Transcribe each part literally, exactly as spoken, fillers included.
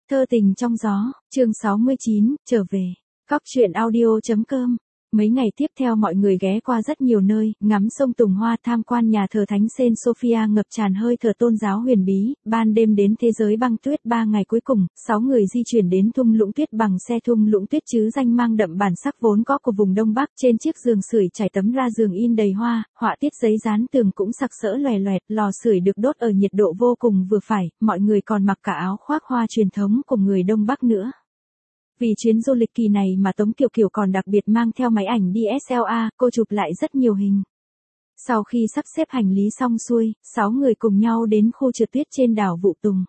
Thơ tình trong gió, chương sáu mươi chín, trở về. Góc truyện audio chấm com. Mấy ngày tiếp theo mọi người ghé qua rất nhiều nơi, ngắm sông Tùng Hoa, tham quan nhà thờ Thánh Saint Sophia ngập tràn hơi thở tôn giáo huyền bí, ban đêm đến thế giới băng tuyết. Ba ngày cuối cùng, sáu người di chuyển đến thung lũng tuyết bằng xe thung lũng tuyết chứ danh mang đậm bản sắc vốn có của vùng Đông Bắc. Trên chiếc giường sưởi trải tấm ra giường in đầy hoa, họa tiết giấy dán tường cũng sặc sỡ loè loẹt, lò sưởi được đốt ở nhiệt độ vô cùng vừa phải, mọi người còn mặc cả áo khoác hoa truyền thống của người Đông Bắc nữa. Vì chuyến du lịch kỳ này mà Tống Kiều Kiều còn đặc biệt mang theo máy ảnh đê ét lờ rờ, cô chụp lại rất nhiều hình. Sau khi sắp xếp hành lý xong xuôi, sáu người cùng nhau đến khu trượt tuyết trên đảo Vũ Tùng.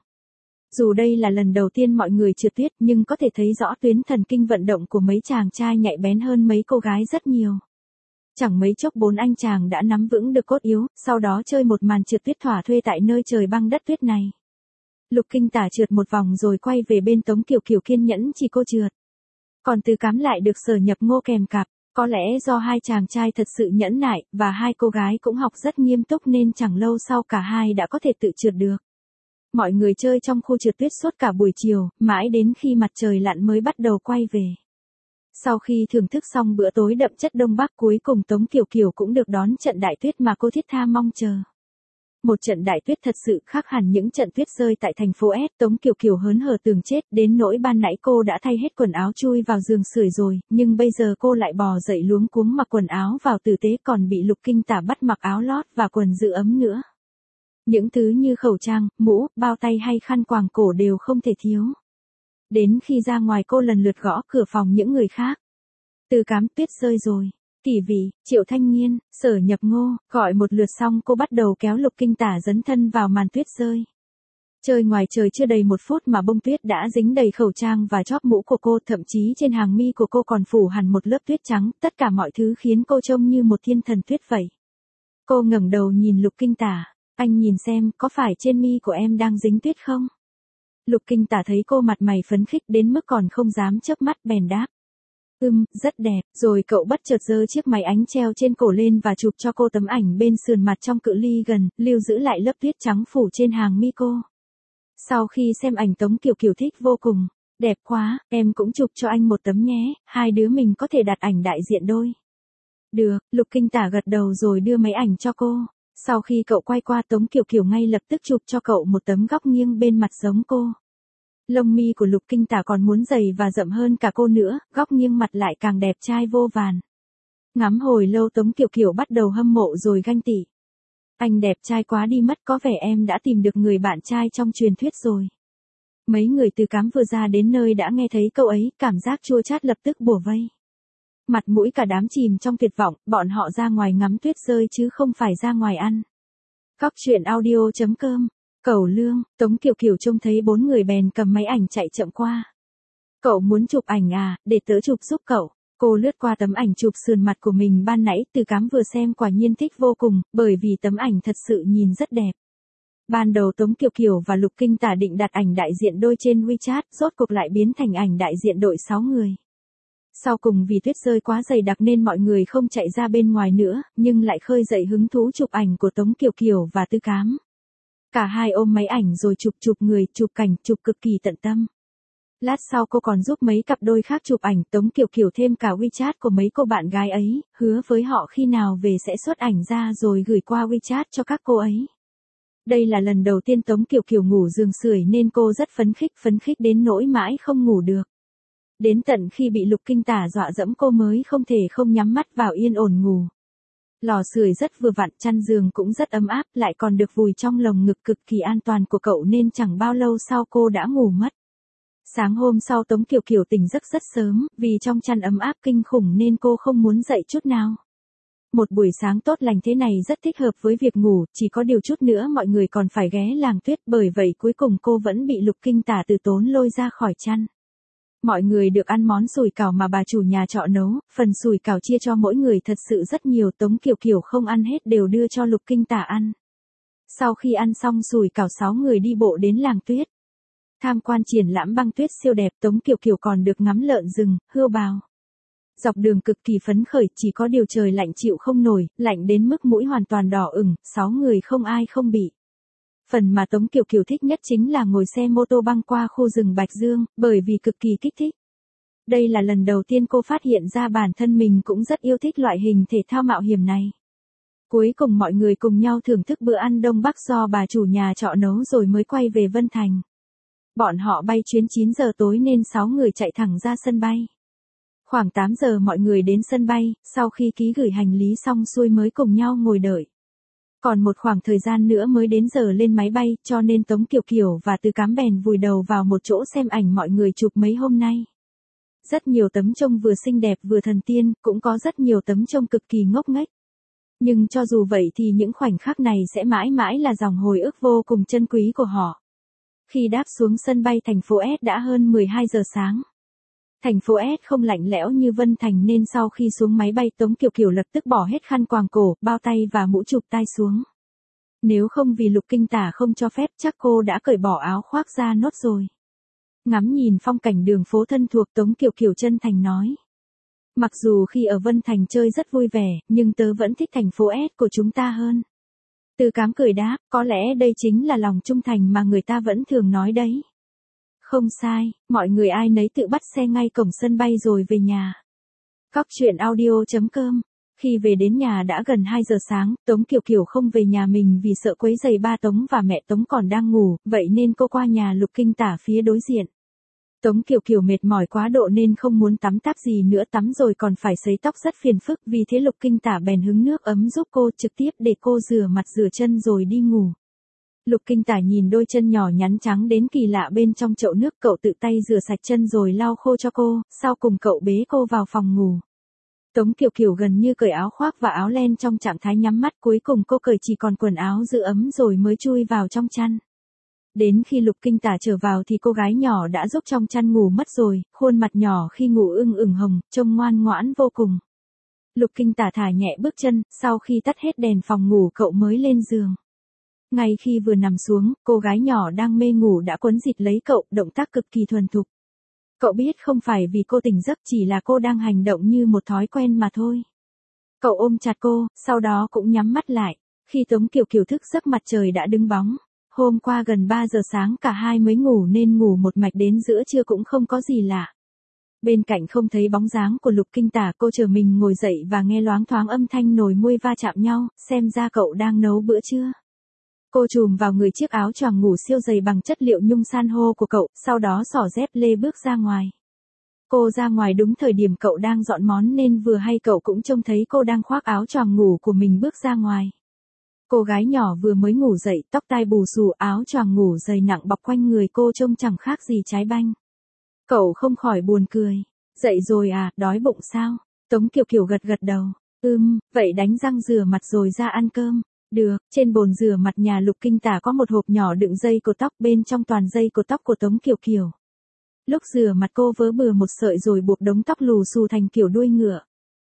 Dù đây là lần đầu tiên mọi người trượt tuyết nhưng có thể thấy rõ tuyến thần kinh vận động của mấy chàng trai nhạy bén hơn mấy cô gái rất nhiều. Chẳng mấy chốc bốn anh chàng đã nắm vững được cốt yếu, sau đó chơi một màn trượt tuyết thỏa thuê tại nơi trời băng đất tuyết này. Lục Kinh Tả trượt một vòng rồi quay về bên Tống Kiều Kiều kiên nhẫn chỉ cô trượt. Còn Từ Cám lại được Sở Nhập Ngô kèm cặp, có lẽ do hai chàng trai thật sự nhẫn nại, và hai cô gái cũng học rất nghiêm túc nên chẳng lâu sau cả hai đã có thể tự trượt được. Mọi người chơi trong khu trượt tuyết suốt cả buổi chiều, mãi đến khi mặt trời lặn mới bắt đầu quay về. Sau khi thưởng thức xong bữa tối đậm chất Đông Bắc, cuối cùng Tống Kiều Kiều cũng được đón trận đại tuyết mà cô thiết tha mong chờ. Một trận đại tuyết thật sự khác hẳn những trận tuyết rơi tại thành phố S. Tống Kiều Kiều hớn hở tường chết, đến nỗi ban nãy cô đã thay hết quần áo chui vào giường sưởi rồi, nhưng bây giờ cô lại bò dậy luống cuống mặc quần áo vào tử tế, còn bị Lục Kinh Tả bắt mặc áo lót và quần giữ ấm nữa. Những thứ như khẩu trang, mũ, bao tay hay khăn quàng cổ đều không thể thiếu. Đến khi ra ngoài cô lần lượt gõ cửa phòng những người khác. Từ Cám, tuyết rơi rồi. Kỳ Vị, Triệu Thanh Nghiên, Sở Nhập Ngô, gọi một lượt xong cô bắt đầu kéo Lục Kinh Tả dấn thân vào màn tuyết rơi. Chơi ngoài trời chưa đầy một phút mà bông tuyết đã dính đầy khẩu trang và chóp mũ của cô, thậm chí trên hàng mi của cô còn phủ hẳn một lớp tuyết trắng, tất cả mọi thứ khiến cô trông như một thiên thần tuyết vậy. Cô ngẩng đầu nhìn Lục Kinh Tả, anh nhìn xem, có phải trên mi của em đang dính tuyết không? Lục Kinh Tả thấy cô mặt mày phấn khích đến mức còn không dám chớp mắt bèn đáp. Ừm, rất đẹp, rồi cậu bất chợt giơ chiếc máy ánh treo trên cổ lên và chụp cho cô tấm ảnh bên sườn mặt trong cự ly gần, lưu giữ lại lớp tuyết trắng phủ trên hàng mi cô. Sau khi xem ảnh Tống Kiều Kiều thích vô cùng, đẹp quá, em cũng chụp cho anh một tấm nhé, hai đứa mình có thể đặt ảnh đại diện đôi. Được, Lục Kinh Tả gật đầu rồi đưa máy ảnh cho cô. Sau khi cậu quay qua Tống Kiều Kiều ngay lập tức chụp cho cậu một tấm góc nghiêng bên mặt giống cô. Lông mi của Lục Kinh Tả còn muốn dày và rậm hơn cả cô nữa, góc nghiêng mặt lại càng đẹp trai vô vàn. Ngắm hồi lâu Tống Kiều Kiều bắt đầu hâm mộ rồi ganh tị. Anh đẹp trai quá đi mất, có vẻ em đã tìm được người bạn trai trong truyền thuyết rồi. Mấy người Từ Cám vừa ra đến nơi đã nghe thấy câu ấy, cảm giác chua chát lập tức bủa vây. Mặt mũi cả đám chìm trong tuyệt vọng, bọn họ ra ngoài ngắm tuyết rơi chứ không phải ra ngoài ăn. Góc truyện audio chấm com. Cẩu Lương, Tống Kiều Kiều trông thấy bốn người bèn cầm máy ảnh chạy chậm qua. Cậu muốn chụp ảnh à, để tớ chụp giúp cậu. Cô lướt qua tấm ảnh chụp sườn mặt của mình ban nãy, Từ Cám vừa xem quả nhiên thích vô cùng, bởi vì tấm ảnh thật sự nhìn rất đẹp. Ban đầu Tống Kiều Kiều và Lục Kinh Tả định đặt ảnh đại diện đôi trên WeChat, rốt cuộc lại biến thành ảnh đại diện đội sáu người. Sau cùng vì tuyết rơi quá dày đặc nên mọi người không chạy ra bên ngoài nữa, nhưng lại khơi dậy hứng thú chụp ảnh của Tống Kiều Kiều và Từ Cám. Cả hai ôm máy ảnh rồi chụp chụp người, chụp cảnh, chụp cực kỳ tận tâm. Lát sau cô còn giúp mấy cặp đôi khác chụp ảnh, Tống Kiều Kiều thêm cả WeChat của mấy cô bạn gái ấy, hứa với họ khi nào về sẽ xuất ảnh ra rồi gửi qua WeChat cho các cô ấy. Đây là lần đầu tiên Tống Kiều Kiều ngủ giường sưởi nên cô rất phấn khích, phấn khích đến nỗi mãi không ngủ được. Đến tận khi bị Lục Kinh Tả dọa dẫm cô mới không thể không nhắm mắt vào yên ổn ngủ. Lò sưởi rất vừa vặn, chăn giường cũng rất ấm áp, lại còn được vùi trong lồng ngực cực kỳ an toàn của cậu nên chẳng bao lâu sau cô đã ngủ mất. Sáng hôm sau Tống Kiều Kiều tỉnh giấc rất sớm, vì trong chăn ấm áp kinh khủng nên cô không muốn dậy chút nào. Một buổi sáng tốt lành thế này rất thích hợp với việc ngủ, chỉ có điều chút nữa mọi người còn phải ghé làng tuyết, bởi vậy cuối cùng cô vẫn bị Lục Kinh Tả từ tốn lôi ra khỏi chăn. Mọi người được ăn món sủi cảo mà bà chủ nhà trọ nấu, phần sủi cảo chia cho mỗi người thật sự rất nhiều, Tống Kiều Kiều không ăn hết đều đưa cho Lục Kinh Tả ăn. Sau khi ăn xong sủi cảo sáu người đi bộ đến làng tuyết. Tham quan triển lãm băng tuyết siêu đẹp, Tống Kiều Kiều còn được ngắm lợn rừng, hươu bào. Dọc đường cực kỳ phấn khởi, chỉ có điều trời lạnh chịu không nổi, lạnh đến mức mũi hoàn toàn đỏ ửng, sáu người không ai không bị. Phần mà Tống Kiều Kiều thích nhất chính là ngồi xe mô tô băng qua khu rừng Bạch Dương, bởi vì cực kỳ kích thích. Đây là lần đầu tiên cô phát hiện ra bản thân mình cũng rất yêu thích loại hình thể thao mạo hiểm này. Cuối cùng mọi người cùng nhau thưởng thức bữa ăn Đông Bắc do bà chủ nhà trọ nấu rồi mới quay về Vân Thành. Bọn họ bay chuyến chín giờ tối nên sáu người chạy thẳng ra sân bay. Khoảng tám giờ mọi người đến sân bay, sau khi ký gửi hành lý xong xuôi mới cùng nhau ngồi đợi. Còn một khoảng thời gian nữa mới đến giờ lên máy bay, cho nên Tống Kiều Kiều và Từ Cám bèn vùi đầu vào một chỗ xem ảnh mọi người chụp mấy hôm nay. Rất nhiều tấm trông vừa xinh đẹp vừa thần tiên, cũng có rất nhiều tấm trông cực kỳ ngốc nghếch. Nhưng cho dù vậy thì những khoảnh khắc này sẽ mãi mãi là dòng hồi ức vô cùng trân quý của họ. Khi đáp xuống sân bay thành phố S đã hơn mười hai giờ sáng. Thành phố S không lạnh lẽo như Vân Thành nên sau khi xuống máy bay Tống Kiều Kiều lập tức bỏ hết khăn quàng cổ, bao tay và mũ chụp tai xuống. Nếu không vì Lục Kinh Tả không cho phép chắc cô đã cởi bỏ áo khoác ra nốt rồi. Ngắm nhìn phong cảnh đường phố thân thuộc Tống Kiều Kiều chân thành nói. Mặc dù khi ở Vân Thành chơi rất vui vẻ, nhưng tớ vẫn thích thành phố S của chúng ta hơn. Từ Cám cười đáp, có lẽ đây chính là lòng trung thành mà người ta vẫn thường nói đấy. Không sai, mọi người ai nấy tự bắt xe ngay cổng sân bay rồi về nhà. Cóc truyện audio chấm com. Khi về đến nhà đã gần hai giờ sáng, Tống Kiều Kiều không về nhà mình vì sợ quấy rầy ba Tống và mẹ Tống còn đang ngủ, vậy nên cô qua nhà Lục Kinh Tả phía đối diện. Tống Kiều Kiều mệt mỏi quá độ nên không muốn tắm táp gì nữa, tắm rồi còn phải sấy tóc rất phiền phức, vì thế Lục Kinh Tả bèn hứng nước ấm giúp cô, trực tiếp để cô rửa mặt rửa chân rồi đi ngủ. Lục Kinh Tả nhìn đôi chân nhỏ nhắn trắng đến kỳ lạ bên trong chậu nước, cậu tự tay rửa sạch chân rồi lau khô cho cô, sau cùng cậu bế cô vào phòng ngủ. Tống Kiều Kiều gần như cởi áo khoác và áo len trong trạng thái nhắm mắt, cuối cùng cô cởi chỉ còn quần áo giữ ấm rồi mới chui vào trong chăn. Đến khi Lục Kinh Tả trở vào thì cô gái nhỏ đã giúp trong chăn ngủ mất rồi, khuôn mặt nhỏ khi ngủ ưng ửng hồng, trông ngoan ngoãn vô cùng. Lục Kinh Tả thả nhẹ bước chân, sau khi tắt hết đèn phòng ngủ cậu mới lên giường. Ngay khi vừa nằm xuống, cô gái nhỏ đang mê ngủ đã quấn dịt lấy cậu, động tác cực kỳ thuần thục. Cậu biết không phải vì cô tỉnh giấc, chỉ là cô đang hành động như một thói quen mà thôi. Cậu ôm chặt cô, sau đó cũng nhắm mắt lại. Khi Tống Kiều Kiều thức giấc mặt trời đã đứng bóng. Hôm qua gần ba giờ sáng cả hai mới ngủ nên ngủ một mạch đến giữa trưa cũng không có gì lạ. Bên cạnh không thấy bóng dáng của Lục Kinh Tả, cô chờ mình ngồi dậy và nghe loáng thoáng âm thanh nồi muôi va chạm nhau, xem ra cậu đang nấu bữa trưa. Cô chùm vào người chiếc áo choàng ngủ siêu dày bằng chất liệu nhung san hô của cậu, sau đó xỏ dép lê bước ra ngoài. Cô ra ngoài đúng thời điểm cậu đang dọn món nên vừa hay cậu cũng trông thấy cô đang khoác áo choàng ngủ của mình bước ra ngoài. Cô gái nhỏ vừa mới ngủ dậy, tóc tai bù xù, áo choàng ngủ dày nặng bọc quanh người cô trông chẳng khác gì trái banh. Cậu không khỏi buồn cười. Dậy rồi à, đói bụng sao? Tống Kiều Kiều gật gật đầu. Ừm, vậy đánh răng rửa mặt rồi ra ăn cơm. Được, trên bồn rửa mặt nhà Lục Kinh Tả có một hộp nhỏ đựng dây cột tóc, bên trong toàn dây cột tóc của Tống Kiều Kiều. Lúc rửa mặt cô vớ bừa một sợi rồi buộc đống tóc lù xù thành kiểu đuôi ngựa.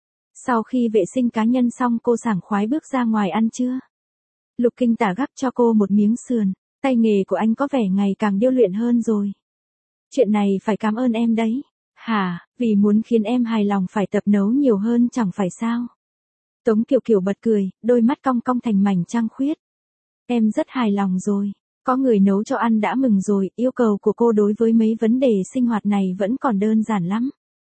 Sau khi vệ sinh cá nhân xong cô sảng khoái bước ra ngoài ăn trưa. Lục Kinh Tả gắp cho cô một miếng sườn, tay nghề của anh có vẻ ngày càng điêu luyện hơn rồi. Chuyện này phải cảm ơn em đấy. Hả, vì muốn khiến em hài lòng phải tập nấu nhiều hơn chẳng phải sao? Tống Kiều Kiều bật cười, đôi mắt cong cong thành mảnh trăng khuyết. Em rất hài lòng rồi, có người nấu cho ăn đã mừng rồi, yêu cầu của cô đối với mấy vấn đề sinh hoạt này vẫn còn đơn giản lắm.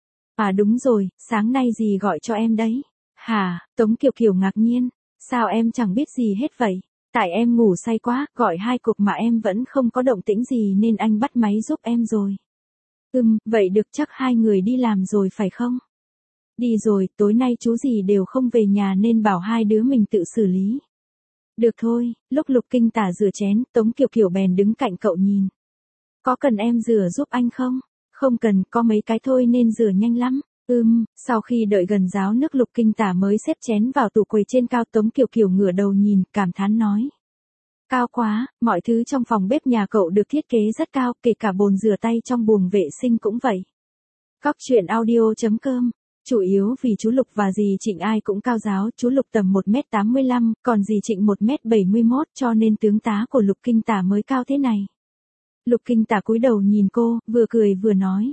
À đúng rồi, sáng nay dì gọi cho em đấy. Hả, Tống Kiều Kiều ngạc nhiên, sao em chẳng biết gì hết vậy? Tại em ngủ say quá, gọi hai cuộc mà em vẫn không có động tĩnh gì nên anh bắt máy giúp em rồi. Ừm, vậy được, chắc hai người đi làm rồi phải không? Đi rồi, tối nay chú gì đều không về nhà nên bảo hai đứa mình tự xử lý. Được thôi, lúc Lục Kinh Tả rửa chén, Tống Kiều Kiều bèn đứng cạnh cậu nhìn. Có cần em rửa giúp anh không? Không cần, có mấy cái thôi nên rửa nhanh lắm. Ừm, sau khi đợi gần ráo nước Lục Kinh Tả mới xếp chén vào tủ quầy trên cao. Tống Kiều Kiều ngửa đầu nhìn, cảm thán nói. Cao quá, mọi thứ trong phòng bếp nhà cậu được thiết kế rất cao, kể cả bồn rửa tay trong buồng vệ sinh cũng vậy. Cóc truyện audio chấm com. Chủ yếu vì chú Lục và dì Trịnh ai cũng cao giáo, chú Lục tầm một mét tám mươi lăm, còn dì Trịnh một mét bảy mươi mốt, cho nên tướng tá của Lục Kinh Tả mới cao thế này. Lục Kinh Tả cúi đầu nhìn cô, vừa cười vừa nói.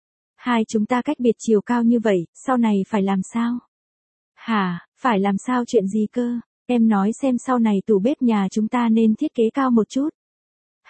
Hai chúng ta cách biệt chiều cao như vậy, sau này phải làm sao? Hả, phải làm sao chuyện gì cơ? Em nói xem sau này tủ bếp nhà chúng ta nên thiết kế cao một chút.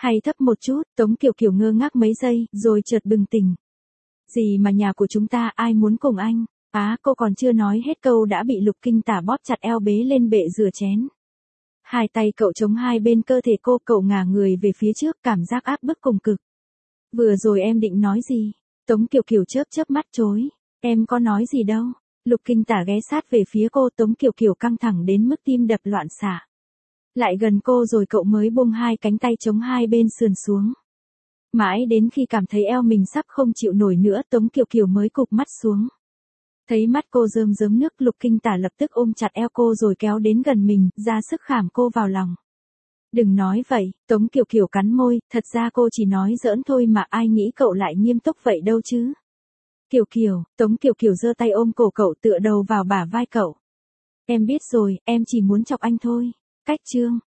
Hay thấp một chút, Tống Kiều Kiều ngơ ngác mấy giây, rồi chợt bừng tỉnh. Gì mà nhà của chúng ta ai muốn cùng anh? Á, cô còn chưa nói hết câu đã bị Lục Kinh Tả bóp chặt eo bế lên bệ rửa chén. Hai tay cậu chống hai bên cơ thể cô, cậu ngả người về phía trước, cảm giác áp bức cùng cực. Vừa rồi em định nói gì? Tống Kiều Kiều chớp chớp mắt chối. Em có nói gì đâu. Lục Kinh Tả ghé sát về phía cô, Tống Kiều Kiều căng thẳng đến mức tim đập loạn xạ. Lại gần cô rồi cậu mới buông hai cánh tay chống hai bên sườn xuống. Mãi đến khi cảm thấy eo mình sắp không chịu nổi nữa, Tống Kiều Kiều mới cụp mắt xuống. Thấy mắt cô rơm rớm nước, Lục Kinh Tả lập tức ôm chặt eo cô rồi kéo đến gần mình, ra sức khảm cô vào lòng. Đừng nói vậy, Tống Kiều Kiều cắn môi, thật ra cô chỉ nói giỡn thôi mà, ai nghĩ cậu lại nghiêm túc vậy đâu chứ. Kiều Kiều, Tống Kiều Kiều giơ tay ôm cổ cậu, tựa đầu vào bả vai cậu. Em biết rồi, em chỉ muốn chọc anh thôi. Cách chương